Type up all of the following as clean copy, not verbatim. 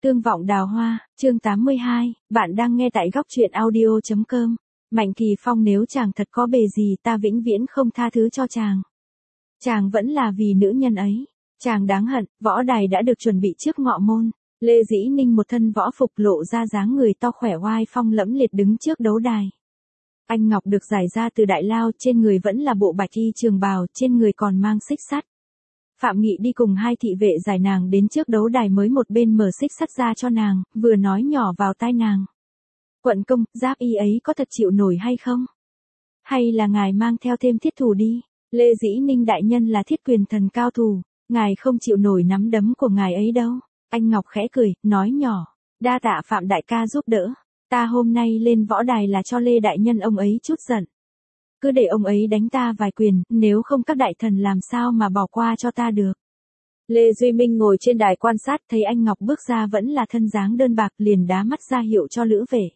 Tương vọng đào hoa, chương 82, bạn đang nghe tại góc truyện audio.com. Mạnh Kỳ Phong, nếu chàng thật có bề gì ta vĩnh viễn không tha thứ cho chàng. Chàng vẫn là vì nữ nhân ấy. Chàng đáng hận, võ đài đã được chuẩn bị trước ngọ môn. Lê Dĩ Ninh một thân võ phục lộ ra dáng người to khỏe oai phong lẫm liệt đứng trước đấu đài. Anh ngọc được giải ra từ đại lao, trên người vẫn là bộ bạch y trường bào, trên người còn mang xích sắt. Phạm Nghị đi cùng hai thị vệ giải nàng đến trước đấu đài, mới một bên mở xích sắt ra cho nàng, vừa nói nhỏ vào tai nàng. Quận công, giáp y ấy có thật chịu nổi hay không? Hay là ngài mang theo thêm thiết thủ đi? Lê Dĩ Ninh đại nhân là thiết quyền thần cao thủ, ngài không chịu nổi nắm đấm của ngài ấy đâu. Anh Ngọc khẽ cười, nói nhỏ, đa tạ Phạm đại ca giúp đỡ. Ta hôm nay lên võ đài là cho Lê đại nhân ông ấy chút giận. Cứ để ông ấy đánh ta vài quyền, nếu không các đại thần làm sao mà bỏ qua cho ta được. Lê Duy Minh ngồi trên đài quan sát, thấy anh Ngọc bước ra vẫn là thân dáng đơn bạc, liền đá mắt ra hiệu cho Lữ Vệ.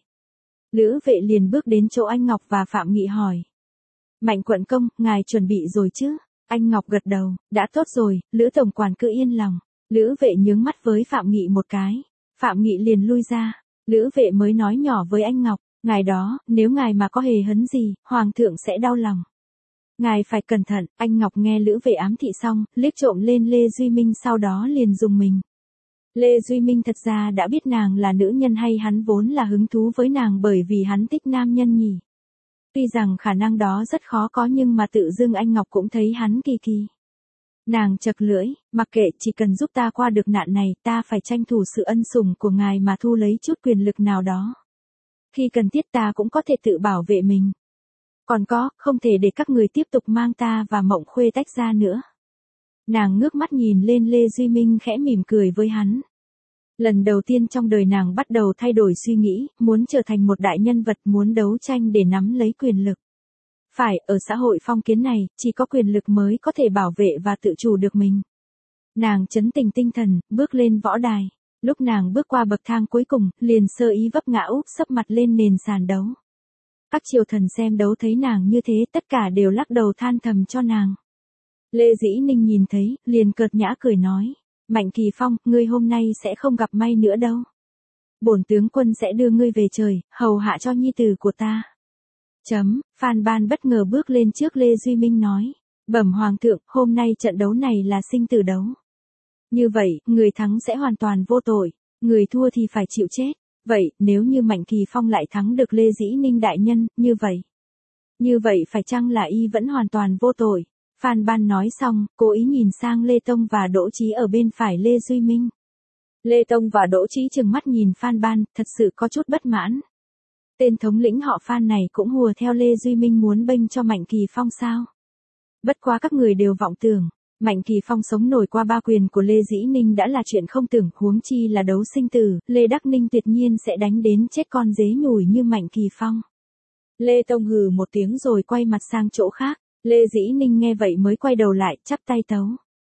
Lữ Vệ liền bước đến chỗ anh Ngọc và Phạm Nghị hỏi. Mạnh quận công, ngài chuẩn bị rồi chứ? Anh Ngọc gật đầu, đã tốt rồi, Lữ tổng quản cứ yên lòng. Lữ Vệ nhướng mắt với Phạm Nghị một cái. Phạm Nghị liền lui ra. Lữ Vệ mới nói nhỏ với anh Ngọc. Ngài đó, nếu ngài mà có hề hấn gì, hoàng thượng sẽ đau lòng. Ngài phải cẩn thận. Anh Ngọc nghe Lữ Vệ ám thị xong, liếc trộm lên Lê Duy Minh, sau đó liền dùng mình. Lê Duy Minh thật ra đã biết nàng là nữ nhân, hay hắn vốn là hứng thú với nàng bởi vì hắn thích nam nhân nhỉ? Tuy rằng khả năng đó rất khó có, nhưng mà tự dưng anh Ngọc cũng thấy hắn kỳ kỳ. Nàng chật lưỡi, mặc kệ, chỉ cần giúp ta qua được nạn này, ta phải tranh thủ sự ân sủng của ngài mà thu lấy chút quyền lực nào đó. Khi cần thiết ta cũng có thể tự bảo vệ mình. Còn có, không thể để các người tiếp tục mang ta và Mộng Khuê tách ra nữa. Nàng ngước mắt nhìn lên Lê Duy Minh, khẽ mỉm cười với hắn. Lần đầu tiên trong đời nàng bắt đầu thay đổi suy nghĩ, muốn trở thành một đại nhân vật, muốn đấu tranh để nắm lấy quyền lực. Phải, ở xã hội phong kiến này, chỉ có quyền lực mới có thể bảo vệ và tự chủ được mình. Nàng trấn tĩnh tinh thần, bước lên võ đài. Lúc nàng bước qua bậc thang cuối cùng, liền sơ ý vấp ngã úp sấp mặt lên nền sàn đấu. Các triều thần xem đấu thấy nàng như thế, tất cả đều lắc đầu than thầm cho nàng. Lê Dĩ Ninh nhìn thấy, liền cợt nhã cười nói. Mạnh Kỳ Phong, ngươi hôm nay sẽ không gặp may nữa đâu. Bổn tướng quân sẽ đưa ngươi về trời, hầu hạ cho nhi tử của ta. Phan Ban bất ngờ bước lên trước Lê Duy Minh nói. Bẩm hoàng thượng, hôm nay trận đấu này là sinh tử đấu. Như vậy, người thắng sẽ hoàn toàn vô tội, người thua thì phải chịu chết. Vậy, nếu như Mạnh Kỳ Phong lại thắng được Lê Dĩ Ninh đại nhân, như vậy phải chăng là y vẫn hoàn toàn vô tội? Phan Ban nói xong, cố ý nhìn sang Lê Tông và Đỗ Chí ở bên phải Lê Duy Minh. Lê Tông và Đỗ Chí trừng mắt nhìn Phan Ban, thật sự có chút bất mãn. Tên thống lĩnh họ Phan này cũng hùa theo Lê Duy Minh muốn bênh cho Mạnh Kỳ Phong sao? Bất quá các người đều vọng tưởng. Mạnh Kỳ Phong sống nổi qua ba quyền của Lê Dĩ Ninh đã là chuyện không tưởng, huống chi là đấu sinh tử, Lê Đắc Ninh tuyệt nhiên sẽ đánh đến chết con dế nhủi như Mạnh Kỳ Phong. Lê Tông hừ một tiếng rồi quay mặt sang chỗ khác. Lê Dĩ Ninh nghe vậy mới quay đầu lại, chắp tay tấu.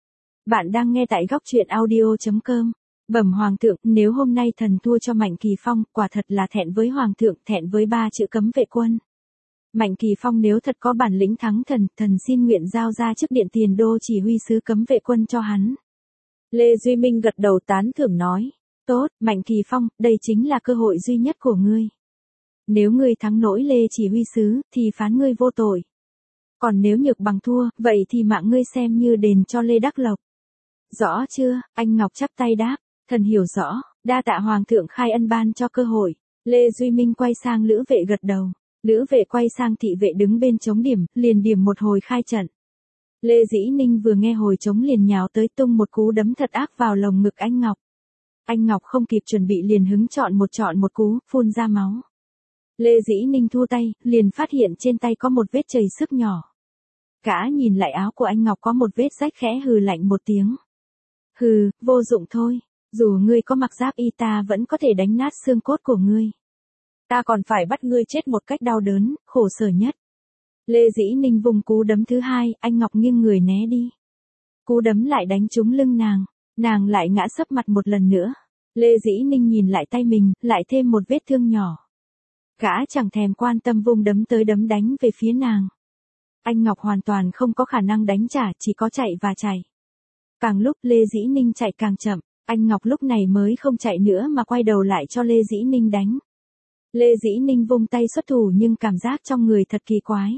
Bạn đang nghe tại góc truyện audio.com. Bẩm hoàng thượng, nếu hôm nay thần thua cho Mạnh Kỳ Phong, quả thật là thẹn với hoàng thượng, thẹn với ba chữ cấm vệ quân. Mạnh Kỳ Phong nếu thật có bản lĩnh thắng thần, thần xin nguyện giao ra chức điện tiền đô chỉ huy sứ cấm vệ quân cho hắn. Lê Duy Minh gật đầu tán thưởng nói. Tốt, Mạnh Kỳ Phong, đây chính là cơ hội duy nhất của ngươi. Nếu ngươi thắng nổi Lê chỉ huy sứ, thì phán ngươi vô tội. Còn nếu nhược bằng thua, vậy thì mạng ngươi xem như đền cho Lê Đắc Lộc. Rõ chưa? Anh Ngọc chắp tay đáp. Thần hiểu rõ, đa tạ hoàng thượng khai ân ban cho cơ hội. Lê Duy Minh quay sang Lữ Vệ gật đầu. Lữ Vệ quay sang thị vệ đứng bên chống điểm, liền điểm một hồi khai trận. Lê Dĩ Ninh vừa nghe hồi trống liền nhào tới tung một cú đấm thật ác vào lồng ngực anh Ngọc. Anh Ngọc không kịp chuẩn bị liền hứng chọn một cú, phun ra máu. Lê Dĩ Ninh thua tay, liền phát hiện trên tay có một vết chảy xước nhỏ. Cả nhìn lại áo của anh Ngọc có một vết rách, khẽ hừ lạnh một tiếng. Hừ, vô dụng thôi, dù ngươi có mặc giáp y ta vẫn có thể đánh nát xương cốt của ngươi. Ta còn phải bắt ngươi chết một cách đau đớn, khổ sở nhất. Lê Dĩ Ninh vùng cú đấm thứ hai, anh Ngọc nghiêng người né đi. Cú đấm lại đánh trúng lưng nàng lại ngã sấp mặt một lần nữa. Lê Dĩ Ninh nhìn lại tay mình, lại thêm một vết thương nhỏ. Gã chẳng thèm quan tâm vung đấm tới đấm đánh về phía nàng. Anh Ngọc hoàn toàn không có khả năng đánh trả, chỉ có chạy và chạy. Càng lúc Lê Dĩ Ninh chạy càng chậm, Anh Ngọc lúc này mới không chạy nữa mà quay đầu lại cho Lê Dĩ Ninh đánh. Lê Dĩ Ninh vung tay xuất thủ nhưng cảm giác trong người thật kỳ quái.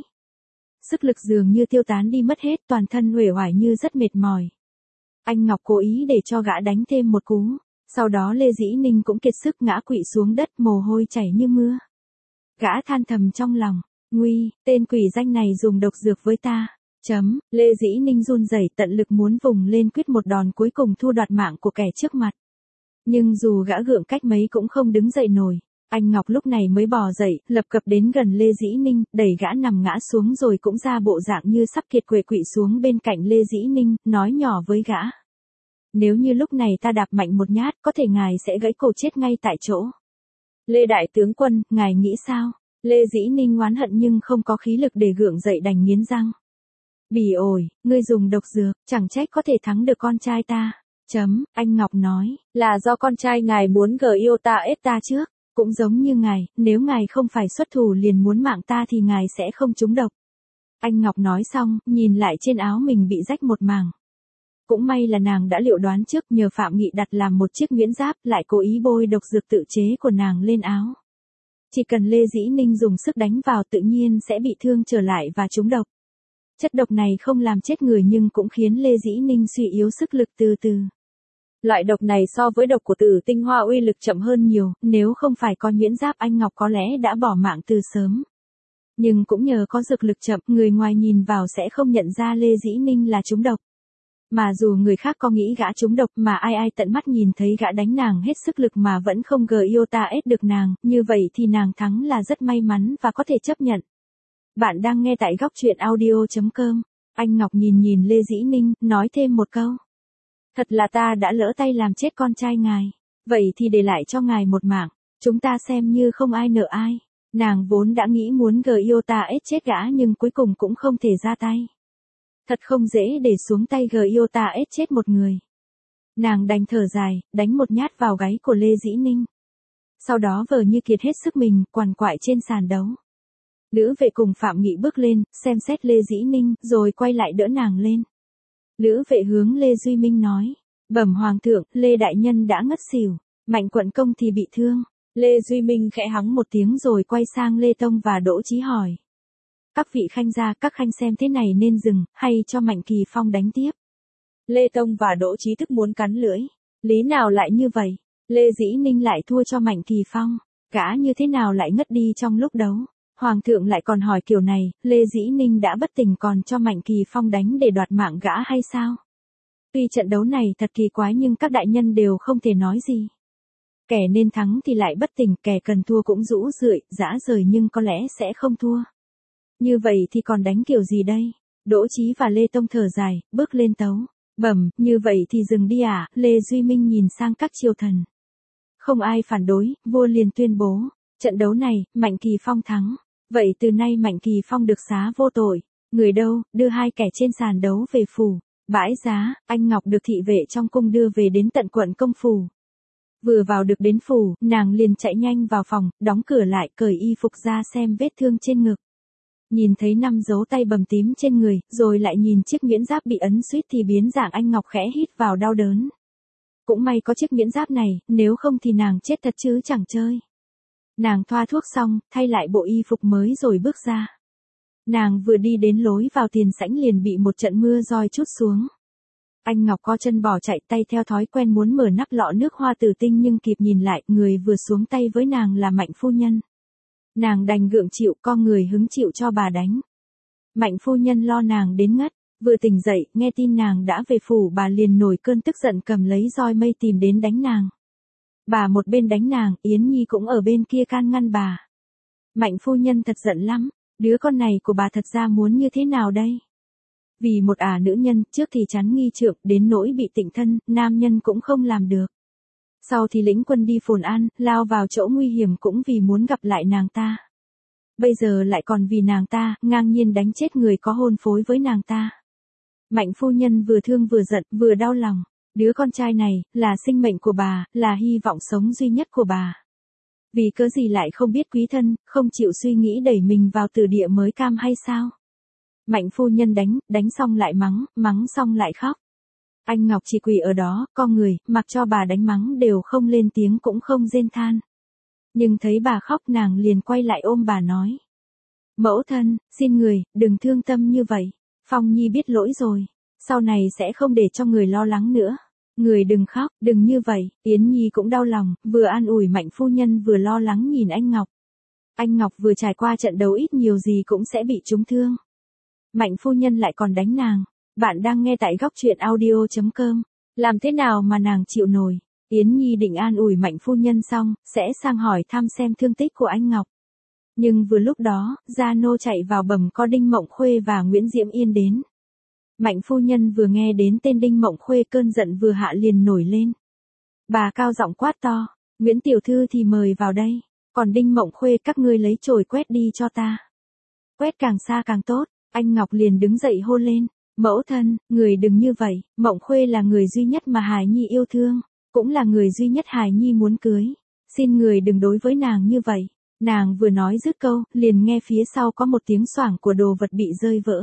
Sức lực dường như tiêu tán đi mất hết, toàn thân uể oải như rất mệt mỏi. Anh Ngọc cố ý để cho gã đánh thêm một cú. Sau đó Lê Dĩ Ninh cũng kiệt sức ngã quỵ xuống đất, mồ hôi chảy như mưa. Gã than thầm trong lòng, nguy, tên quỷ danh này dùng độc dược với ta. Lê Dĩ Ninh run rẩy tận lực muốn vùng lên quyết một đòn cuối cùng thu đoạt mạng của kẻ trước mặt. Nhưng dù gã gượng cách mấy cũng không đứng dậy nổi. Anh Ngọc lúc này mới bò dậy, lập cập đến gần Lê Dĩ Ninh, đẩy gã nằm ngã xuống rồi cũng ra bộ dạng như sắp kiệt quệ quỵ xuống bên cạnh Lê Dĩ Ninh, nói nhỏ với gã. Nếu như lúc này ta đạp mạnh một nhát, có thể ngài sẽ gãy cổ chết ngay tại chỗ. Lê Đại Tướng Quân, ngài nghĩ sao? Lê Dĩ Ninh oán hận nhưng không có khí lực để gượng dậy đành nghiến răng. Bỉ ổi, ngươi dùng độc dược, chẳng trách có thể thắng được con trai ta. Anh Ngọc nói, là do con trai ngài muốn yêu ta ép ta trước. Cũng giống như ngài, nếu ngài không phải xuất thủ liền muốn mạng ta thì ngài sẽ không trúng độc. Anh Ngọc nói xong, nhìn lại trên áo mình bị rách một mảng. Cũng may là nàng đã liệu đoán trước, nhờ Phạm Nghị đặt làm một chiếc miễn giáp, lại cố ý bôi độc dược tự chế của nàng lên áo. Chỉ cần Lê Dĩ Ninh dùng sức đánh vào tự nhiên sẽ bị thương trở lại và trúng độc. Chất độc này không làm chết người nhưng cũng khiến Lê Dĩ Ninh suy yếu sức lực từ từ. Loại độc này so với độc của Tử Tinh Hoa uy lực chậm hơn nhiều, nếu không phải có nhuyễn giáp anh Ngọc có lẽ đã bỏ mạng từ sớm. Nhưng cũng nhờ có dược lực chậm, người ngoài nhìn vào sẽ không nhận ra Lê Dĩ Ninh là trúng độc. Mà dù người khác có nghĩ gã trúng độc mà ai tận mắt nhìn thấy gã đánh nàng hết sức lực mà vẫn không ép được nàng, như vậy thì nàng thắng là rất may mắn và có thể chấp nhận. Bạn đang nghe tại góc truyện audio.com. Anh Ngọc nhìn Lê Dĩ Ninh, nói thêm một câu. Thật là ta đã lỡ tay làm chết con trai ngài. Vậy thì để lại cho ngài một mạng. Chúng ta xem như không ai nợ ai. Nàng vốn đã nghĩ muốn ép chết gã nhưng cuối cùng cũng không thể ra tay. Thật không dễ để xuống tay ép chết một người. Nàng đành thở dài, đánh một nhát vào gáy của Lê Dĩ Ninh. Sau đó vờ như kiệt hết sức mình, quằn quại trên sàn đấu. Lữ vệ cùng Phạm Nghị bước lên, xem xét Lê Dĩ Ninh, rồi quay lại đỡ nàng lên. Lữ vệ hướng Lê Duy Minh nói, bẩm hoàng thượng, Lê Đại Nhân đã ngất xỉu, Mạnh Quận Công thì bị thương. Lê Duy Minh khẽ hắng một tiếng rồi quay sang Lê Tông và Đỗ Chí hỏi. Các vị khanh gia, các khanh xem thế này nên dừng, hay cho Mạnh Kỳ Phong đánh tiếp. Lê Tông và Đỗ Chí thức muốn cắn lưỡi. Lý nào lại như vậy? Lê Dĩ Ninh lại thua cho Mạnh Kỳ Phong. Gã như thế nào lại ngất đi trong lúc đấu? Hoàng thượng lại còn hỏi kiểu này, Lê Dĩ Ninh đã bất tỉnh còn cho Mạnh Kỳ Phong đánh để đoạt mạng gã hay sao? Tuy trận đấu này thật kỳ quái nhưng các đại nhân đều không thể nói gì. Kẻ nên thắng thì lại bất tỉnh, kẻ cần thua cũng rũ rượi, dã rời nhưng có lẽ sẽ không thua. Như vậy thì còn đánh kiểu gì đây? Đỗ Chí và Lê Tông thở dài, bước lên tấu. Bẩm, như vậy thì dừng đi à? Lê Duy Minh nhìn sang các triều thần. Không ai phản đối, vua liền tuyên bố. Trận đấu này, Mạnh Kỳ Phong thắng. Vậy từ nay Mạnh Kỳ Phong được xá vô tội. Người đâu, đưa hai kẻ trên sàn đấu về phủ. Bãi giá, anh Ngọc được thị vệ trong cung đưa về đến tận quận công phủ. Vừa vào được đến phủ, nàng liền chạy nhanh vào phòng, đóng cửa lại, cởi y phục ra xem vết thương trên ngực. Nhìn thấy 5 dấu tay bầm tím trên người, rồi lại nhìn chiếc miễn giáp bị ấn suýt thì biến dạng, anh Ngọc khẽ hít vào đau đớn. Cũng may có chiếc miễn giáp này, nếu không thì nàng chết thật chứ chẳng chơi. Nàng thoa thuốc xong, thay lại bộ y phục mới rồi bước ra. Nàng vừa đi đến lối vào tiền sảnh liền bị một trận mưa roi trút xuống. Anh Ngọc co chân bỏ chạy, tay theo thói quen muốn mở nắp lọ nước hoa tử tinh nhưng kịp nhìn lại, người vừa xuống tay với nàng là Mạnh phu nhân. Nàng đành gượng chịu, co người hứng chịu cho bà đánh. Mạnh phu nhân lo nàng đến ngất, vừa tỉnh dậy, nghe tin nàng đã về phủ bà liền nổi cơn tức giận cầm lấy roi mây tìm đến đánh nàng. Bà một bên đánh nàng, Yến Nhi cũng ở bên kia can ngăn bà. Mạnh phu nhân thật giận lắm, đứa con này của bà thật ra muốn như thế nào đây? Vì một nữ nhân, trước thì chán nghi trượng, đến nỗi bị tịnh thân, nam nhân cũng không làm được. Sau thì lĩnh quân đi Phồn An, lao vào chỗ nguy hiểm cũng vì muốn gặp lại nàng ta. Bây giờ lại còn vì nàng ta, ngang nhiên đánh chết người có hôn phối với nàng ta. Mạnh phu nhân vừa thương vừa giận, vừa đau lòng. Đứa con trai này, là sinh mệnh của bà, là hy vọng sống duy nhất của bà. Vì cớ gì lại không biết quý thân, không chịu suy nghĩ đẩy mình vào tử địa mới cam hay sao? Mạnh phu nhân đánh xong lại mắng, mắng xong lại khóc. Anh Ngọc chỉ quỳ ở đó, co người, mặc cho bà đánh mắng đều không lên tiếng cũng không rên than. Nhưng thấy bà khóc nàng liền quay lại ôm bà nói. Mẫu thân, xin người, đừng thương tâm như vậy. Phong Nhi biết lỗi rồi. Sau này sẽ không để cho người lo lắng nữa. Người đừng khóc, đừng như vậy. Yến Nhi cũng đau lòng, vừa an ủi Mạnh phu nhân vừa lo lắng nhìn anh Ngọc. Anh Ngọc vừa trải qua trận đấu ít nhiều gì cũng sẽ bị trúng thương. Mạnh phu nhân lại còn đánh nàng. Bạn đang nghe tại góc truyện audio.com. Làm thế nào mà nàng chịu nổi? Yến Nhi định an ủi Mạnh phu nhân xong, sẽ sang hỏi thăm xem thương tích của anh Ngọc. Nhưng vừa lúc đó, Gia Nô chạy vào bẩm có Đinh Mộng Khuê và Nguyễn Diễm Yên đến. Mạnh phu nhân vừa nghe đến tên Đinh Mộng Khuê cơn giận vừa hạ liền nổi lên. Bà cao giọng quát to, Nguyễn tiểu thư thì mời vào đây, còn Đinh Mộng Khuê các ngươi lấy chổi quét đi cho ta. Quét càng xa càng tốt, anh Ngọc liền đứng dậy hô lên, mẫu thân, người đừng như vậy, Mộng Khuê là người duy nhất mà Hải Nhi yêu thương, cũng là người duy nhất Hải Nhi muốn cưới, xin người đừng đối với nàng như vậy. Nàng vừa nói dứt câu, liền nghe phía sau có một tiếng xoảng của đồ vật bị rơi vỡ.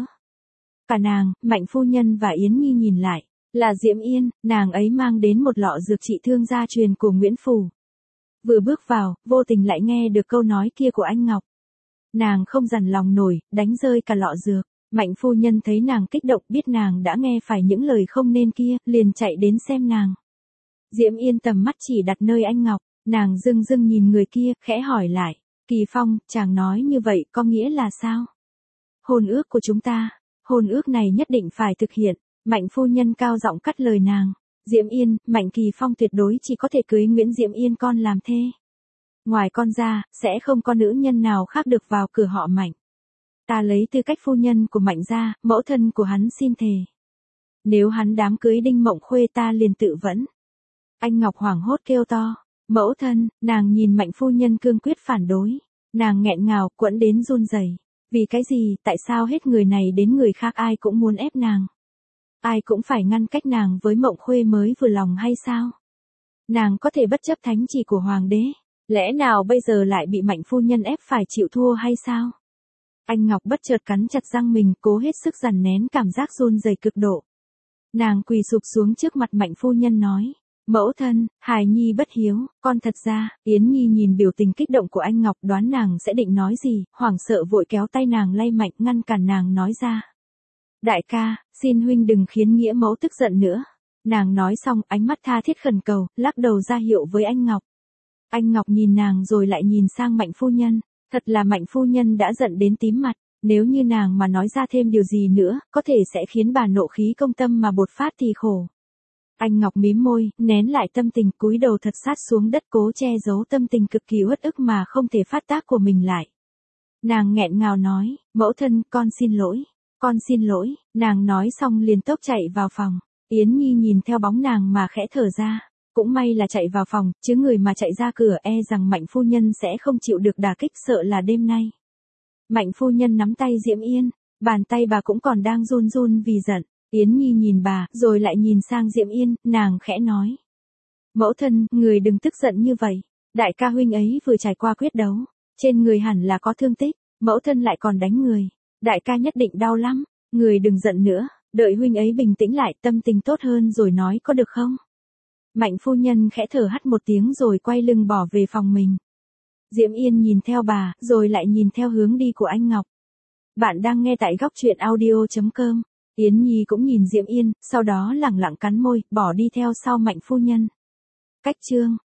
Cả nàng, Mạnh phu nhân và Yến Nhi nhìn lại, là Diễm Yên, nàng ấy mang đến một lọ dược trị thương gia truyền của Nguyễn Phủ. Vừa bước vào, vô tình lại nghe được câu nói kia của anh Ngọc. Nàng không dằn lòng nổi, đánh rơi cả lọ dược. Mạnh phu nhân thấy nàng kích động biết nàng đã nghe phải những lời không nên kia, liền chạy đến xem nàng. Diễm Yên tầm mắt chỉ đặt nơi anh Ngọc, nàng dưng dưng nhìn người kia, khẽ hỏi lại. Kỳ Phong, chàng nói như vậy có nghĩa là sao? Hôn ước của chúng ta, hôn ước này nhất định phải thực hiện. Mạnh phu nhân cao giọng cắt lời nàng. Diễm Yên, Mạnh Kỳ Phong tuyệt đối chỉ có thể cưới Nguyễn Diễm Yên con làm thê. Ngoài con ra, sẽ không có nữ nhân nào khác được vào cửa họ Mạnh. Ta lấy tư cách phu nhân của Mạnh ra, mẫu thân của hắn xin thề. Nếu hắn đám cưới Đinh Mộng Khuê ta liền tự vẫn. Anh Ngọc hoảng hốt kêu to. Mẫu thân, nàng nhìn Mạnh phu nhân cương quyết phản đối. Nàng nghẹn ngào, quẫn đến run rẩy. Vì cái gì, tại sao hết người này đến người khác ai cũng muốn ép nàng? Ai cũng phải ngăn cách nàng với Mộng Khuê mới vừa lòng hay sao? Nàng có thể bất chấp thánh chỉ của hoàng đế. Lẽ nào bây giờ lại bị Mạnh phu nhân ép phải chịu thua hay sao? Anh Ngọc bất chợt cắn chặt răng mình, cố hết sức dằn nén cảm giác run rẩy cực độ. Nàng quỳ sụp xuống trước mặt Mạnh phu nhân nói. Mẫu thân, Hải Nhi bất hiếu, con thật ra, Yến Nhi nhìn biểu tình kích động của anh Ngọc đoán nàng sẽ định nói gì, hoảng sợ vội kéo tay nàng lay mạnh ngăn cản nàng nói ra. Đại ca, xin huynh đừng khiến nghĩa mẫu tức giận nữa. Nàng nói xong ánh mắt tha thiết khẩn cầu, lắc đầu ra hiệu với anh Ngọc. Anh Ngọc nhìn nàng rồi lại nhìn sang Mạnh phu nhân, thật là Mạnh phu nhân đã giận đến tím mặt, nếu như nàng mà nói ra thêm điều gì nữa, có thể sẽ khiến bà nộ khí công tâm mà bột phát thì khổ. Anh Ngọc mím môi, nén lại tâm tình cúi đầu thật sát xuống đất cố che giấu tâm tình cực kỳ uất ức mà không thể phát tác của mình lại. Nàng nghẹn ngào nói, mẫu thân, con xin lỗi, con xin lỗi, nàng nói xong liền tốc chạy vào phòng. Yến Nhi nhìn theo bóng nàng mà khẽ thở ra, cũng may là chạy vào phòng, chứ người mà chạy ra cửa e rằng Mạnh phu nhân sẽ không chịu được đả kích sợ là đêm nay. Mạnh phu nhân nắm tay Diễm Yên, bàn tay bà cũng còn đang run run vì giận. Yến Nhi nhìn bà, rồi lại nhìn sang Diễm Yên, nàng khẽ nói. Mẫu thân, người đừng tức giận như vậy. Đại ca huynh ấy vừa trải qua quyết đấu. Trên người hẳn là có thương tích, mẫu thân lại còn đánh người. Đại ca nhất định đau lắm, người đừng giận nữa, đợi huynh ấy bình tĩnh lại tâm tình tốt hơn rồi nói có được không? Mạnh phu nhân khẽ thở hắt một tiếng rồi quay lưng bỏ về phòng mình. Diễm Yên nhìn theo bà, rồi lại nhìn theo hướng đi của anh Ngọc. Bạn đang nghe tại góc truyện audio.com. Yến Nhi cũng nhìn Diễm Yên, sau đó lẳng lặng cắn môi, bỏ đi theo sau Mạnh phu nhân. Cách chương